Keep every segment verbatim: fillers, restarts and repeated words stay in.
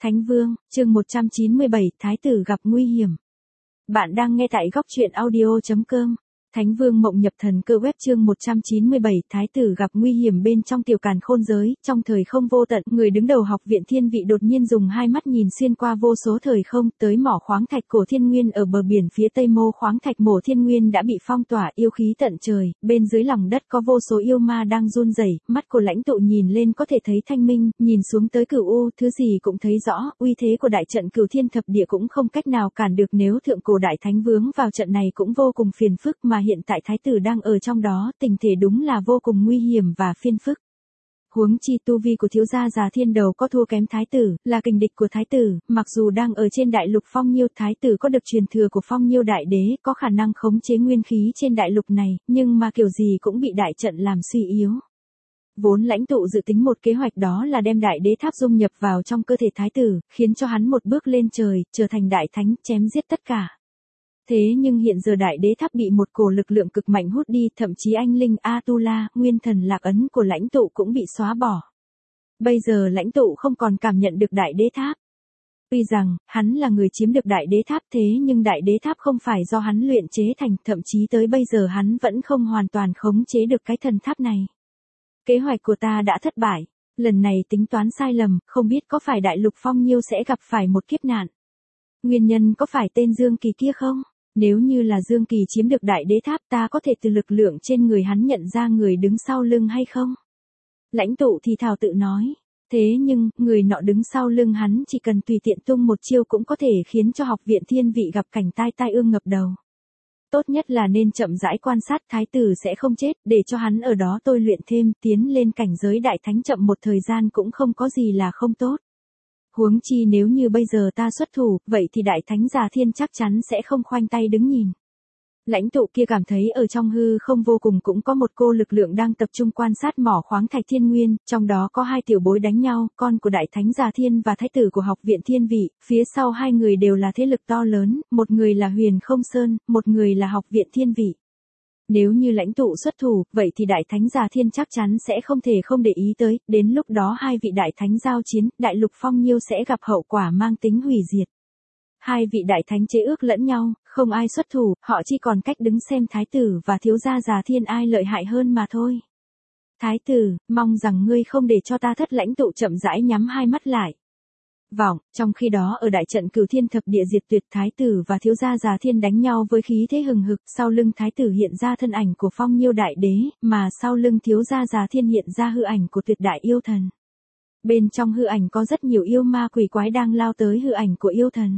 Thánh Vương, chương một trăm chín mươi bảy, Thái tử gặp nguy hiểm. Bạn đang nghe tại góc truyện audio chấm com. Thánh Vương mộng nhập thần cơ web chương một trăm chín mươi bảy, Thái tử gặp nguy hiểm bên trong tiểu càn khôn giới, trong thời không vô tận, người đứng đầu học viện thiên vị đột nhiên dùng hai mắt nhìn xuyên qua vô số thời không, tới mỏ khoáng thạch cổ thiên nguyên ở bờ biển phía tây mô khoáng thạch mổ thiên nguyên đã bị phong tỏa yêu khí tận trời, bên dưới lòng đất có vô số yêu ma đang run rẩy, mắt của lãnh tụ nhìn lên có thể thấy thanh minh, nhìn xuống tới cửu u, thứ gì cũng thấy rõ, uy thế của đại trận cửu thiên thập địa cũng không cách nào cản được nếu thượng cổ đại thánh vướng vào trận này cũng vô cùng phiền phức mà hiện tại thái tử đang ở trong đó, tình thể đúng là vô cùng nguy hiểm và phiền phức. Huống chi tu vi của thiếu gia già thiên đầu có thua kém thái tử, là kình địch của thái tử, mặc dù đang ở trên đại lục phong nhiêu, thái tử có được truyền thừa của phong nhiêu đại đế, có khả năng khống chế nguyên khí trên đại lục này, nhưng mà kiểu gì cũng bị đại trận làm suy yếu. Vốn lãnh tụ dự tính một kế hoạch đó là đem đại đế tháp dung nhập vào trong cơ thể thái tử, khiến cho hắn một bước lên trời, trở thành đại thánh, chém giết tất cả. Thế nhưng hiện giờ đại đế tháp bị một cổ lực lượng cực mạnh hút đi, thậm chí anh linh Atula, nguyên thần lạc ấn của lãnh tụ cũng bị xóa bỏ. Bây giờ lãnh tụ không còn cảm nhận được đại đế tháp. Tuy rằng, hắn là người chiếm được đại đế tháp thế nhưng đại đế tháp không phải do hắn luyện chế thành, thậm chí tới bây giờ hắn vẫn không hoàn toàn khống chế được cái thần tháp này. Kế hoạch của ta đã thất bại, lần này tính toán sai lầm, không biết có phải đại lục phong nhiêu sẽ gặp phải một kiếp nạn. Nguyên nhân có phải tên Dương Kỳ kia không? Nếu như là Dương Kỳ chiếm được đại đế tháp ta có thể từ lực lượng trên người hắn nhận ra người đứng sau lưng hay không? Lãnh tụ thì thào tự nói. Thế nhưng, người nọ đứng sau lưng hắn chỉ cần tùy tiện tung một chiêu cũng có thể khiến cho học viện thiên vị gặp cảnh tai tai ương ngập đầu. Tốt nhất là nên chậm rãi quan sát thái tử sẽ không chết, để cho hắn ở đó tôi luyện thêm, tiến lên cảnh giới đại thánh chậm một thời gian cũng không có gì là không tốt. Huống chi nếu như bây giờ ta xuất thủ, vậy thì đại thánh già thiên chắc chắn sẽ không khoanh tay đứng nhìn. Lãnh tụ kia cảm thấy ở trong hư không vô cùng cũng có một cô lực lượng đang tập trung quan sát mỏ khoáng thạch thiên nguyên, trong đó có hai tiểu bối đánh nhau, con của đại thánh già thiên và thái tử của học viện thiên vị, phía sau hai người đều là thế lực to lớn, một người là Huyền Không Sơn, một người là học viện thiên vị. Nếu như lãnh tụ xuất thủ, vậy thì đại thánh già thiên chắc chắn sẽ không thể không để ý tới, đến lúc đó hai vị đại thánh giao chiến, đại lục phong nhiêu sẽ gặp hậu quả mang tính hủy diệt. Hai vị đại thánh chế ước lẫn nhau, không ai xuất thủ, họ chỉ còn cách đứng xem thái tử và thiếu gia già thiên ai lợi hại hơn mà thôi. Thái tử, mong rằng ngươi không để cho ta thất. Lãnh tụ chậm rãi nhắm hai mắt lại. Vọng, trong khi đó ở đại trận cửu thiên thập địa diệt tuyệt, thái tử và thiếu gia già thiên đánh nhau với khí thế hừng hực, sau lưng thái tử hiện ra thân ảnh của phong nhiêu đại đế, mà sau lưng thiếu gia già thiên hiện ra hư ảnh của tuyệt đại yêu thần. Bên trong hư ảnh có rất nhiều yêu ma quỷ quái đang lao tới hư ảnh của yêu thần.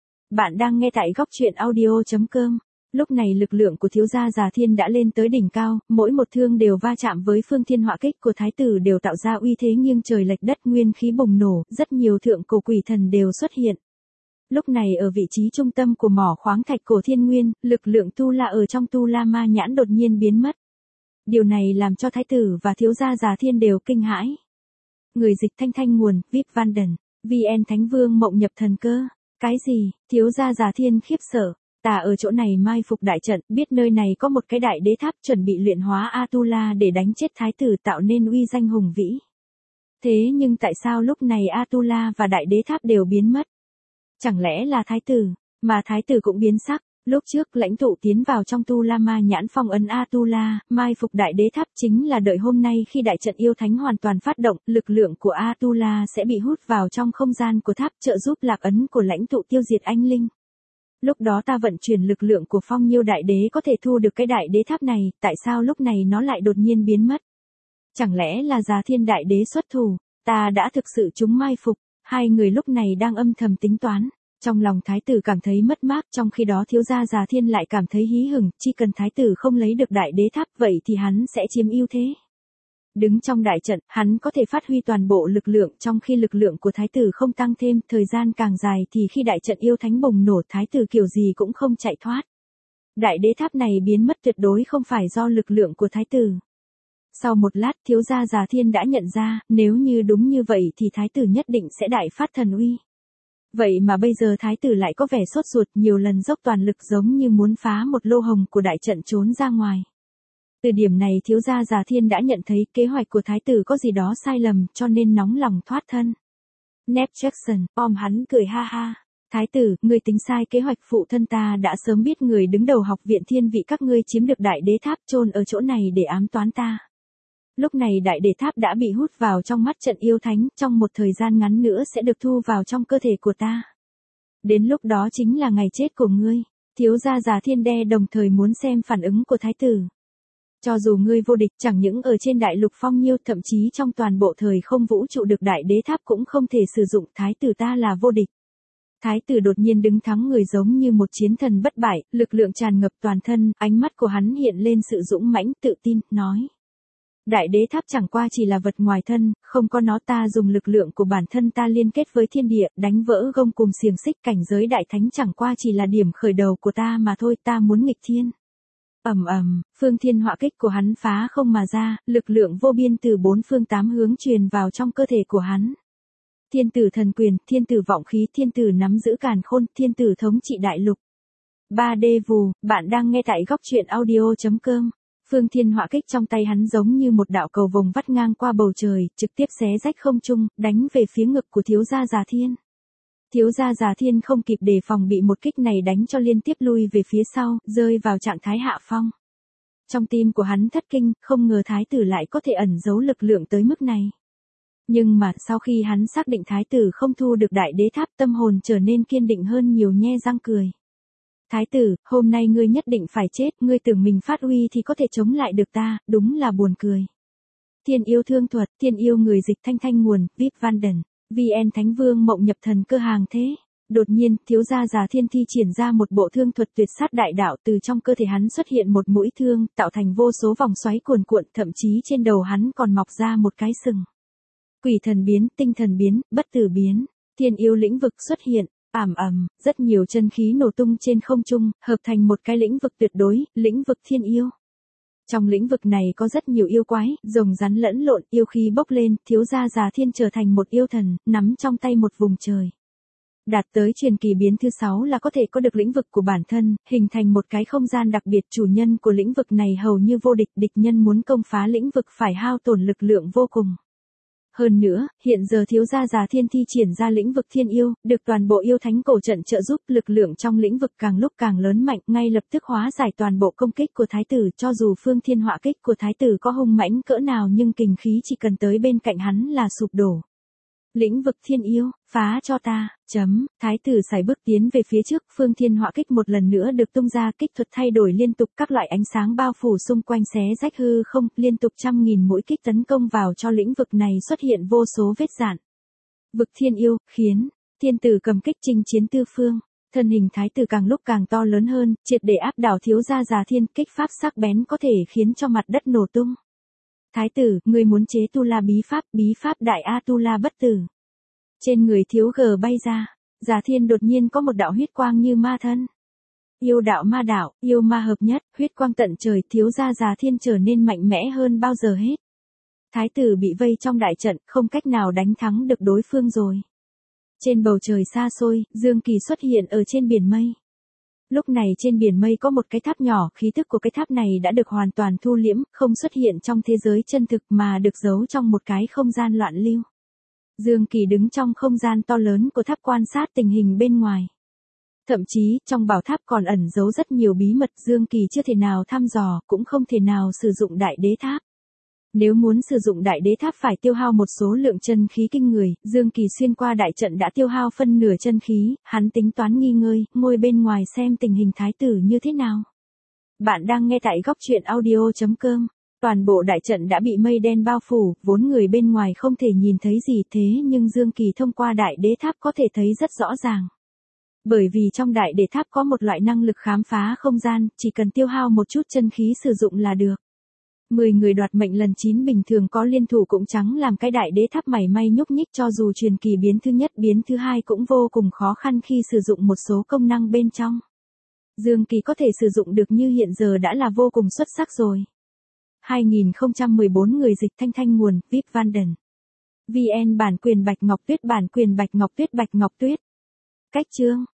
Bạn đang nghe tại góc truyện audio chấm com. Lúc này lực lượng của thiếu gia già thiên đã lên tới đỉnh cao, mỗi một thương đều va chạm với phương thiên họa kích của thái tử đều tạo ra uy thế nghiêng trời lệch đất, nguyên khí bùng nổ, rất nhiều thượng cổ quỷ thần đều xuất hiện. Lúc này ở vị trí trung tâm của mỏ khoáng thạch cổ thiên nguyên, lực lượng tu la ở trong tu la ma nhãn đột nhiên biến mất. Điều này làm cho thái tử và thiếu gia già thiên đều kinh hãi. Người dịch thanh thanh nguồn, vê i pê Vanden, vê en Thánh Vương mộng nhập thần cơ. Cái gì? Thiếu gia già thiên khiếp sợ. Ta ở chỗ này mai phục đại trận, biết nơi này có một cái đại đế tháp chuẩn bị luyện hóa Atula để đánh chết thái tử, tạo nên uy danh hùng vĩ. Thế nhưng tại sao lúc này Atula và đại đế tháp đều biến mất? Chẳng lẽ là thái tử, mà thái tử cũng biến sắc. Lúc trước lãnh tụ tiến vào trong tu la ma nhãn phong ấn Atula, mai phục đại đế tháp chính là đợi hôm nay khi đại trận yêu thánh hoàn toàn phát động, lực lượng của Atula sẽ bị hút vào trong không gian của tháp, trợ giúp lạc ấn của lãnh tụ tiêu diệt anh linh. Lúc đó ta vận chuyển lực lượng của phong nhiêu đại đế có thể thu được cái đại đế tháp này, tại sao lúc này nó lại đột nhiên biến mất? Chẳng lẽ là già thiên đại đế xuất thủ, ta đã thực sự trúng mai phục, hai người lúc này đang âm thầm tính toán. Trong lòng thái tử cảm thấy mất mát, trong khi đó thiếu gia già thiên lại cảm thấy hí hửng, chỉ cần thái tử không lấy được đại đế tháp vậy thì hắn sẽ chiếm ưu thế. Đứng trong đại trận, hắn có thể phát huy toàn bộ lực lượng, trong khi lực lượng của thái tử không tăng thêm, thời gian càng dài thì khi đại trận yêu thánh bùng nổ thái tử kiểu gì cũng không chạy thoát. Đại đế tháp này biến mất tuyệt đối không phải do lực lượng của thái tử. Sau một lát thiếu gia già thiên đã nhận ra, nếu như đúng như vậy thì thái tử nhất định sẽ đại phát thần uy. Vậy mà bây giờ thái tử lại có vẻ sốt ruột, nhiều lần dốc toàn lực giống như muốn phá một lô hồng của đại trận trốn ra ngoài. Từ điểm này thiếu gia già thiên đã nhận thấy kế hoạch của thái tử có gì đó sai lầm cho nên nóng lòng thoát thân. Nep Jackson, om hắn cười ha ha. Thái tử, ngươi tính sai kế hoạch, phụ thân ta đã sớm biết người đứng đầu học viện thiên vị các ngươi chiếm được đại đế tháp chôn ở chỗ này để ám toán ta. Lúc này đại đế tháp đã bị hút vào trong mắt trận yêu thánh, trong một thời gian ngắn nữa sẽ được thu vào trong cơ thể của ta. Đến lúc đó chính là ngày chết của ngươi. Thiếu gia Già Thiên Đe đồng thời muốn xem phản ứng của thái tử. Cho dù ngươi vô địch, chẳng những ở trên đại lục phong nhiêu, thậm chí trong toàn bộ thời không vũ trụ được đại đế tháp cũng không thể sử dụng, thái tử ta là vô địch. Thái tử đột nhiên đứng thắng người giống như một chiến thần bất bại, lực lượng tràn ngập toàn thân, ánh mắt của hắn hiện lên sự dũng mãnh, tự tin, nói. Đại đế tháp chẳng qua chỉ là vật ngoài thân, không có nó ta dùng lực lượng của bản thân ta liên kết với thiên địa, đánh vỡ gông cùm xiềng xích, cảnh giới đại thánh chẳng qua chỉ là điểm khởi đầu của ta mà thôi, ta muốn nghịch thiên. Ầm ầm, phương thiên họa kích của hắn phá không mà ra, lực lượng vô biên từ bốn phương tám hướng truyền vào trong cơ thể của hắn. Thiên tử thần quyền, thiên tử vọng khí, thiên tử nắm giữ càn khôn, thiên tử thống trị đại lục. ba D vù, bạn đang nghe tại góc truyện audio chấm com. Phương thiên họa kích trong tay hắn giống như một đạo cầu vồng vắt ngang qua bầu trời, trực tiếp xé rách không trung, đánh về phía ngực của thiếu gia Già Thiên. Thiếu gia Già Thiên không kịp đề phòng bị một kích này đánh cho liên tiếp lui về phía sau, rơi vào trạng thái hạ phong. Trong tim của hắn thất kinh, không ngờ thái tử lại có thể ẩn giấu lực lượng tới mức này. Nhưng mà sau khi hắn xác định thái tử không thu được đại đế tháp, tâm hồn trở nên kiên định hơn nhiều, nhe răng cười. Thái tử, hôm nay ngươi nhất định phải chết, ngươi tưởng mình phát uy thì có thể chống lại được ta, đúng là buồn cười. Thiên yêu thương thuật, thiên yêu người dịch thanh thanh nguồn, vê i pê Vanden, vê en Thánh Vương Mộng Nhập Thần Cơ hàng thế. Đột nhiên, thiếu gia Già Thiên thi triển ra một bộ thương thuật tuyệt sát đại đạo, từ trong cơ thể hắn xuất hiện một mũi thương, tạo thành vô số vòng xoáy cuồn cuộn, thậm chí trên đầu hắn còn mọc ra một cái sừng. Quỷ thần biến, tinh thần biến, bất tử biến, thiên yêu lĩnh vực xuất hiện. Ảm ầm, rất nhiều chân khí nổ tung trên không trung, hợp thành một cái lĩnh vực tuyệt đối, lĩnh vực thiên yêu. Trong lĩnh vực này có rất nhiều yêu quái, rồng rắn lẫn lộn, yêu khí bốc lên, thiếu gia Già Thiên trở thành một yêu thần, nắm trong tay một vùng trời. Đạt tới truyền kỳ biến thứ sáu là có thể có được lĩnh vực của bản thân, hình thành một cái không gian đặc biệt, chủ nhân của lĩnh vực này hầu như vô địch, địch nhân muốn công phá lĩnh vực phải hao tổn lực lượng vô cùng. Hơn nữa, hiện giờ thiếu gia Già Thiên thi triển ra lĩnh vực thiên yêu, được toàn bộ yêu thánh cổ trận trợ giúp, lực lượng trong lĩnh vực càng lúc càng lớn mạnh, ngay lập tức hóa giải toàn bộ công kích của thái tử, cho dù phương thiên họa kích của thái tử có hung mãnh cỡ nào nhưng kình khí chỉ cần tới bên cạnh hắn là sụp đổ. Lĩnh vực thiên yêu, phá cho ta, chấm, thái tử sải bước tiến về phía trước, phương thiên họa kích một lần nữa được tung ra, kích thuật thay đổi liên tục, các loại ánh sáng bao phủ xung quanh xé rách hư không, liên tục trăm nghìn mũi kích tấn công vào cho lĩnh vực này, xuất hiện vô số vết rạn. Vực thiên yêu, khiến, thiên tử cầm kích chinh chiến tư phương, thân hình thái tử càng lúc càng to lớn hơn, triệt để áp đảo thiếu gia Già Thiên, kích pháp sắc bén có thể khiến cho mặt đất nổ tung. Thái tử, ngươi muốn chế tu la bí pháp, bí pháp đại A tu la bất tử. Trên người thiếu gờ bay ra, Già Thiên đột nhiên có một đạo huyết quang như ma thân. Yêu đạo ma đạo, yêu ma hợp nhất, huyết quang tận trời, thiếu gia Già Thiên trở nên mạnh mẽ hơn bao giờ hết. Thái tử bị vây trong đại trận, không cách nào đánh thắng được đối phương rồi. Trên bầu trời xa xôi, Dương Kỳ xuất hiện ở trên biển mây. Lúc này trên biển mây có một cái tháp nhỏ, khí tức của cái tháp này đã được hoàn toàn thu liễm, không xuất hiện trong thế giới chân thực mà được giấu trong một cái không gian loạn lưu. Dương Kỳ đứng trong không gian to lớn của tháp quan sát tình hình bên ngoài. Thậm chí, trong bảo tháp còn ẩn giấu rất nhiều bí mật, Dương Kỳ chưa thể nào thăm dò, cũng không thể nào sử dụng đại đế tháp. Nếu muốn sử dụng đại đế tháp phải tiêu hao một số lượng chân khí kinh người, Dương Kỳ xuyên qua đại trận đã tiêu hao phân nửa chân khí, hắn tính toán nghỉ ngơi, ngồi bên ngoài xem tình hình thái tử như thế nào. Bạn đang nghe tại góc truyện audio chấm com. Toàn bộ đại trận đã bị mây đen bao phủ, vốn người bên ngoài không thể nhìn thấy gì, thế nhưng Dương Kỳ thông qua đại đế tháp có thể thấy rất rõ ràng. Bởi vì trong đại đế tháp có một loại năng lực khám phá không gian, chỉ cần tiêu hao một chút chân khí sử dụng là được. Mười người đoạt mệnh lần chín bình thường có liên thủ cũng chẳng làm cái đại đế tháp mảy may nhúc nhích, cho dù truyền kỳ biến thứ nhất biến thứ hai cũng vô cùng khó khăn khi sử dụng một số công năng bên trong. Dương Kỳ có thể sử dụng được như hiện giờ đã là vô cùng xuất sắc rồi. hai không một bốn người dịch thanh thanh nguồn, vê i pê Vanden. vê en bản quyền Bạch Ngọc Tuyết, bản quyền Bạch Ngọc Tuyết, Bạch Ngọc Tuyết. Cách chương,